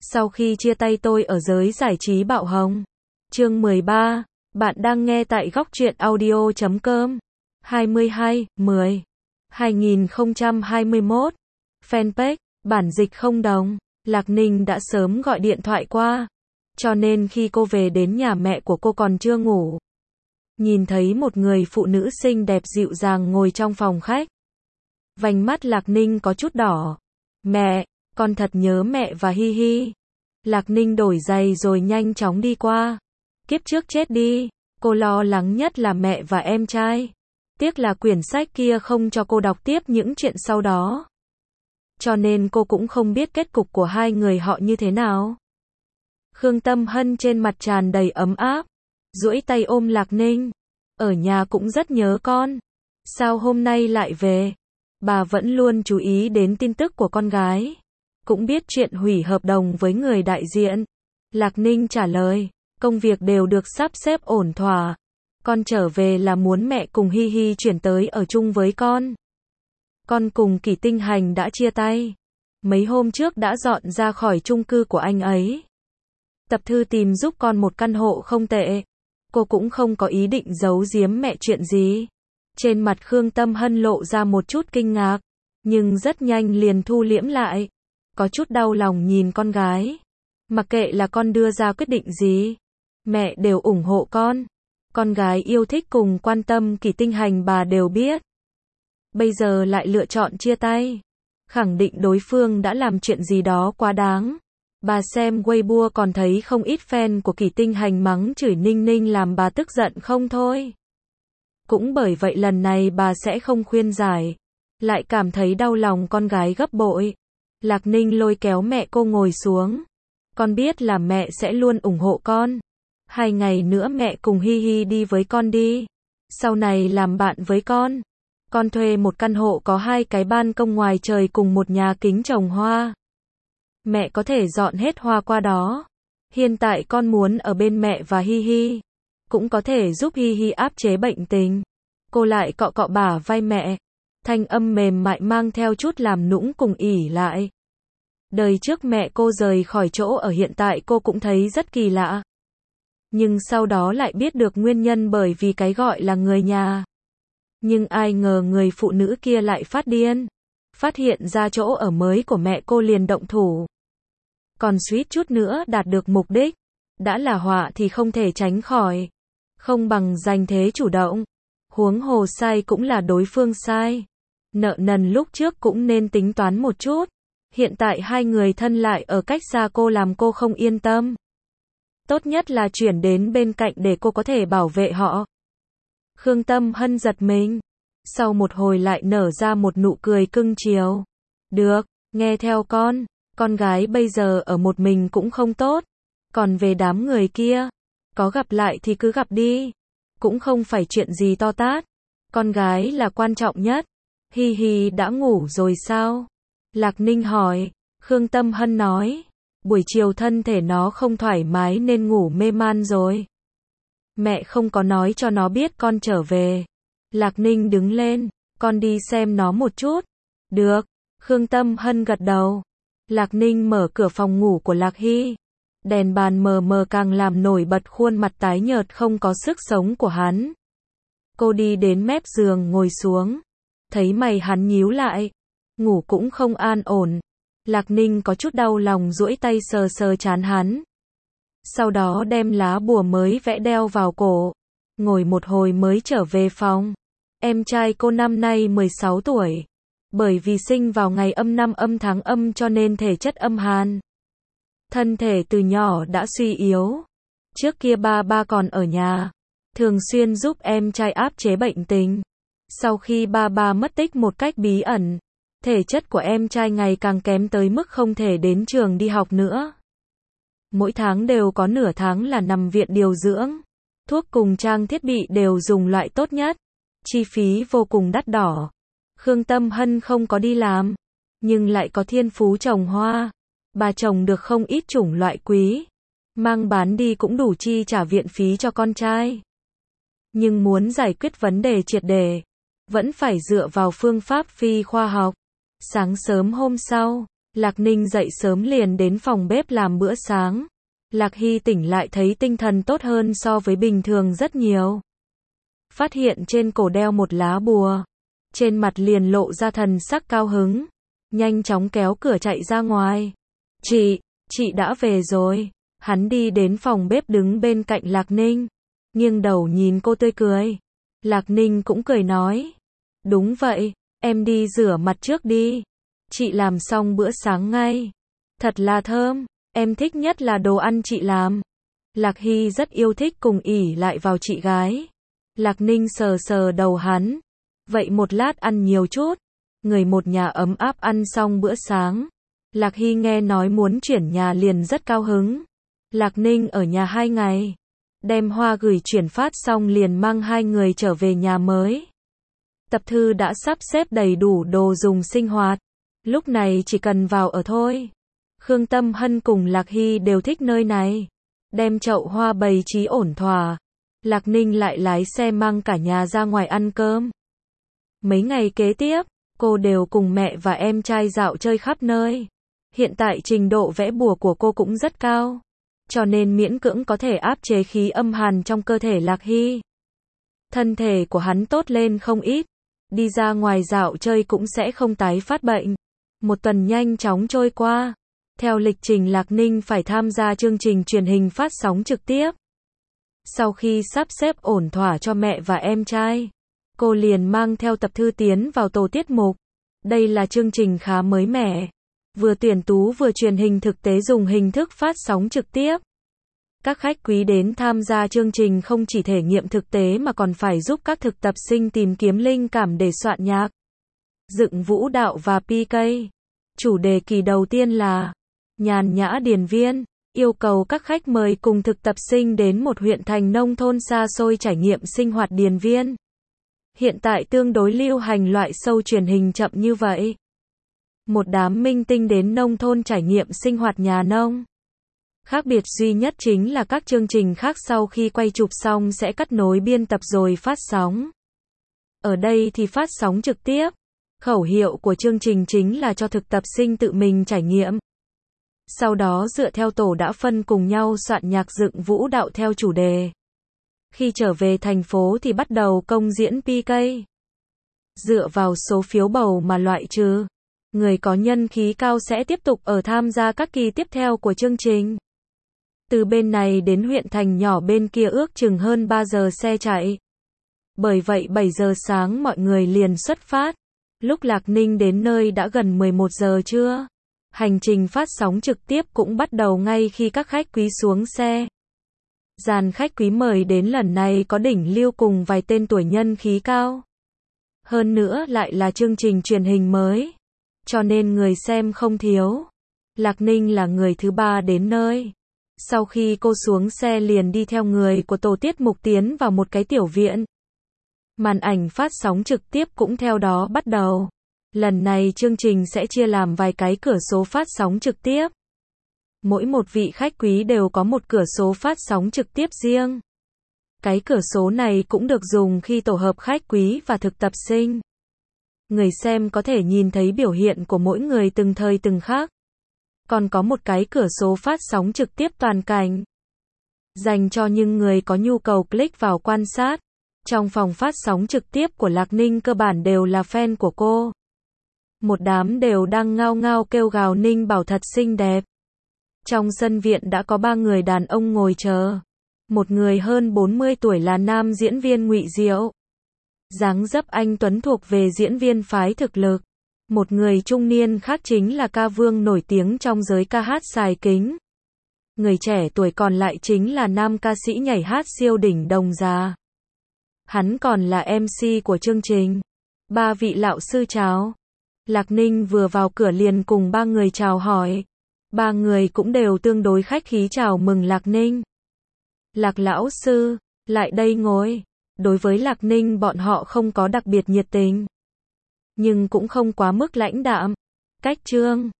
Sau khi chia tay tôi ở giới giải trí bạo hồng. Chương 13. Bạn đang nghe tại góc truyện audio.com. 22/10/2021. Fanpage, bản dịch không đồng. Lạc Ninh đã sớm gọi điện thoại qua. Cho nên khi cô về đến nhà mẹ của cô còn chưa ngủ. Nhìn thấy một người phụ nữ xinh đẹp dịu dàng ngồi trong phòng khách. Vành mắt Lạc Ninh có chút đỏ. Mẹ, con thật nhớ mẹ và Hi Hi. Lạc Ninh đổi giày rồi nhanh chóng đi qua. Kiếp trước chết đi, cô lo lắng nhất là mẹ và em trai. Tiếc là quyển sách kia không cho cô đọc tiếp những chuyện sau đó. Cho nên cô cũng không biết kết cục của hai người họ như thế nào. Khương Tâm Hân trên mặt tràn đầy ấm áp, duỗi tay ôm Lạc Ninh. Ở nhà cũng rất nhớ con. Sao hôm nay lại về? Bà vẫn luôn chú ý đến tin tức của con gái. Cũng biết chuyện hủy hợp đồng với người đại diện. Lạc Ninh trả lời, công việc đều được sắp xếp ổn thỏa. Con trở về là muốn mẹ cùng Hi Hi chuyển tới ở chung với con. Con cùng Kỷ Tinh Hành đã chia tay. Mấy hôm trước đã dọn ra khỏi chung cư của anh ấy. Tập Thư tìm giúp con một căn hộ không tệ. Cô cũng không có ý định giấu giếm mẹ chuyện gì. Trên mặt Khương Tâm Hân lộ ra một chút kinh ngạc, nhưng rất nhanh liền thu liễm lại. Có chút đau lòng nhìn con gái. Mặc kệ là con đưa ra quyết định gì, mẹ đều ủng hộ con. Con gái yêu thích cùng quan tâm Kỷ Tinh Hành bà đều biết. Bây giờ lại lựa chọn chia tay. Khẳng định đối phương đã làm chuyện gì đó quá đáng. Bà xem Weibo còn thấy không ít fan của Kỷ Tinh Hành mắng chửi Ninh Ninh làm bà tức giận không thôi. Cũng bởi vậy lần này bà sẽ không khuyên giải. Lại cảm thấy đau lòng con gái gấp bội. Lạc Ninh lôi kéo mẹ cô ngồi xuống. Con biết là mẹ sẽ luôn ủng hộ con. 2 ngày nữa mẹ cùng Hi Hi đi với con đi. Sau này làm bạn với con. Con thuê một căn hộ có 2 cái ban công ngoài trời cùng một nhà kính trồng hoa. Mẹ có thể dọn hết hoa qua đó. Hiện tại con muốn ở bên mẹ và Hi Hi. Cũng có thể giúp Hi Hi áp chế bệnh tình. Cô lại cọ cọ bả vai mẹ. Thanh âm mềm mại mang theo chút làm nũng cùng ỉ lại. Đời trước mẹ cô rời khỏi chỗ ở hiện tại cô cũng thấy rất kỳ lạ. Nhưng sau đó lại biết được nguyên nhân bởi vì cái gọi là người nhà. Nhưng ai ngờ người phụ nữ kia lại phát điên. Phát hiện ra chỗ ở mới của mẹ cô liền động thủ. Còn suýt chút nữa đạt được mục đích. Đã là họa thì không thể tránh khỏi. Không bằng giành thế chủ động. Huống hồ sai cũng là đối phương sai. Nợ nần lúc trước cũng nên tính toán một chút. Hiện tại hai người thân lại ở cách xa cô làm cô không yên tâm. Tốt nhất là chuyển đến bên cạnh để cô có thể bảo vệ họ. Khương Tâm Hân giật mình. Sau một hồi lại nở ra một nụ cười cưng chiều. Được, nghe theo con gái bây giờ ở một mình cũng không tốt. Còn về đám người kia, có gặp lại thì cứ gặp đi. Cũng không phải chuyện gì to tát. Con gái là quan trọng nhất. Hi Hi đã ngủ rồi sao? Lạc Ninh hỏi. Khương Tâm Hân nói. Buổi chiều thân thể nó không thoải mái nên ngủ mê man rồi. Mẹ không có nói cho nó biết con trở về. Lạc Ninh đứng lên. Con đi xem nó một chút. Được. Khương Tâm Hân gật đầu. Lạc Ninh mở cửa phòng ngủ của Lạc Hy. Đèn bàn mờ mờ càng làm nổi bật khuôn mặt tái nhợt không có sức sống của hắn. Cô đi đến mép giường ngồi xuống. Thấy mày hắn nhíu lại. Ngủ cũng không an ổn. Lạc Ninh có chút đau lòng duỗi tay sờ sờ trán hắn. Sau đó đem lá bùa mới vẽ đeo vào cổ. Ngồi một hồi mới trở về phòng. Em trai cô năm nay 16 tuổi. Bởi vì sinh vào ngày âm năm âm tháng âm cho nên thể chất âm hàn. Thân thể từ nhỏ đã suy yếu. Trước kia ba còn ở nhà. Thường xuyên giúp em trai áp chế bệnh tình. Sau khi ba mất tích một cách bí ẩn. Thể chất của em trai ngày càng kém tới mức không thể đến trường đi học nữa. Mỗi tháng đều có nửa tháng là nằm viện điều dưỡng. Thuốc cùng trang thiết bị đều dùng loại tốt nhất. Chi phí vô cùng đắt đỏ. Khương Tâm Hân không có đi làm. Nhưng lại có thiên phú trồng hoa. Bà trồng được không ít chủng loại quý. Mang bán đi cũng đủ chi trả viện phí cho con trai. Nhưng muốn giải quyết vấn đề triệt để. Vẫn phải dựa vào phương pháp phi khoa học. Sáng sớm hôm sau, Lạc Ninh dậy sớm liền đến phòng bếp làm bữa sáng. Lạc Hy tỉnh lại thấy tinh thần tốt hơn so với bình thường rất nhiều. Phát hiện trên cổ đeo một lá bùa. Trên mặt liền lộ ra thần sắc cao hứng. Nhanh chóng kéo cửa chạy ra ngoài. Chị đã về rồi. Hắn đi đến phòng bếp đứng bên cạnh Lạc Ninh. Nghiêng đầu nhìn cô tươi cười. Lạc Ninh cũng cười nói. Đúng vậy, em đi rửa mặt trước đi. Chị làm xong bữa sáng ngay. Thật là thơm, em thích nhất là đồ ăn chị làm. Lạc Hy rất yêu thích cùng ỉ lại vào chị gái. Lạc Ninh sờ sờ đầu hắn. Vậy một lát ăn nhiều chút. Người một nhà ấm áp ăn xong bữa sáng. Lạc Hy nghe nói muốn chuyển nhà liền rất cao hứng. Lạc Ninh ở nhà 2 ngày. Đem hoa gửi chuyển phát xong liền mang 2 người trở về nhà mới. Tập thư đã sắp xếp đầy đủ đồ dùng sinh hoạt. Lúc này chỉ cần vào ở thôi. Khương Tâm Hân cùng Lạc Hy đều thích nơi này. Đem chậu hoa bày trí ổn thỏa. Lạc Ninh lại lái xe mang cả nhà ra ngoài ăn cơm. Mấy ngày kế tiếp, cô đều cùng mẹ và em trai dạo chơi khắp nơi. Hiện tại trình độ vẽ bùa của cô cũng rất cao. Cho nên miễn cưỡng có thể áp chế khí âm hàn trong cơ thể Lạc Hy. Thân thể của hắn tốt lên không ít. Đi ra ngoài dạo chơi cũng sẽ không tái phát bệnh. Một tuần nhanh chóng trôi qua. Theo lịch trình Lạc Ninh phải tham gia chương trình truyền hình phát sóng trực tiếp. Sau khi sắp xếp ổn thỏa cho mẹ và em trai, cô liền mang theo Tập Thư tiến vào tổ tiết mục. Đây là chương trình khá mới mẻ. Vừa tuyển tú vừa truyền hình thực tế dùng hình thức phát sóng trực tiếp. Các khách quý đến tham gia chương trình không chỉ thể nghiệm thực tế mà còn phải giúp các thực tập sinh tìm kiếm linh cảm để soạn nhạc, dựng vũ đạo và PK. Chủ đề kỳ đầu tiên là nhàn nhã điền viên, yêu cầu các khách mời cùng thực tập sinh đến một huyện thành nông thôn xa xôi trải nghiệm sinh hoạt điền viên. Hiện tại tương đối lưu hành loại show truyền hình chậm như vậy. Một đám minh tinh đến nông thôn trải nghiệm sinh hoạt nhà nông. Khác biệt duy nhất chính là các chương trình khác sau khi quay chụp xong sẽ cắt nối biên tập rồi phát sóng. Ở đây thì phát sóng trực tiếp. Khẩu hiệu của chương trình chính là cho thực tập sinh tự mình trải nghiệm. Sau đó dựa theo tổ đã phân cùng nhau soạn nhạc dựng vũ đạo theo chủ đề. Khi trở về thành phố thì bắt đầu công diễn PK. Dựa vào số phiếu bầu mà loại trừ. Người có nhân khí cao sẽ tiếp tục ở tham gia các kỳ tiếp theo của chương trình. Từ bên này đến huyện thành nhỏ bên kia ước chừng hơn 3 giờ xe chạy. Bởi vậy 7 giờ sáng mọi người liền xuất phát. Lúc Lạc Ninh đến nơi đã gần 11 giờ trưa. Hành trình phát sóng trực tiếp cũng bắt đầu ngay khi các khách quý xuống xe. Dàn khách quý mời đến lần này có đỉnh lưu cùng vài tên tuổi nhân khí cao. Hơn nữa lại là chương trình truyền hình mới. Cho nên người xem không thiếu. Lạc Ninh là người thứ 3 đến nơi. Sau khi cô xuống xe liền đi theo người của tổ tiết mục tiến vào một cái tiểu viện. Màn ảnh phát sóng trực tiếp cũng theo đó bắt đầu. Lần này chương trình sẽ chia làm vài cái cửa số phát sóng trực tiếp. Mỗi một vị khách quý đều có một cửa số phát sóng trực tiếp riêng. Cái cửa số này cũng được dùng khi tổ hợp khách quý và thực tập sinh. Người xem có thể nhìn thấy biểu hiện của mỗi người từng thời từng khác. Còn có một cái cửa số phát sóng trực tiếp toàn cảnh. Dành cho những người có nhu cầu click vào quan sát. Trong phòng phát sóng trực tiếp của Lạc Ninh cơ bản đều là fan của cô. Một đám đều đang ngao ngao kêu gào Ninh Bảo thật xinh đẹp. Trong sân viện đã có 3 người đàn ông ngồi chờ. Một người hơn 40 tuổi là nam diễn viên Ngụy Diệu. Dáng dấp anh tuấn thuộc về diễn viên phái thực lực. Một người trung niên khác chính là ca vương nổi tiếng trong giới ca hát Sài Kính. Người trẻ tuổi còn lại chính là nam ca sĩ nhảy hát siêu đỉnh Đồng Già. Hắn còn là MC của chương trình. 3 vị lão sư chào. Lạc Ninh vừa vào cửa liền cùng 3 người chào hỏi. 3 người cũng đều tương đối khách khí chào mừng Lạc Ninh. Lạc lão sư, lại đây ngồi. Đối với Lạc Ninh bọn họ không có đặc biệt nhiệt tình. Nhưng cũng không quá mức lãnh đạm. Cách trương,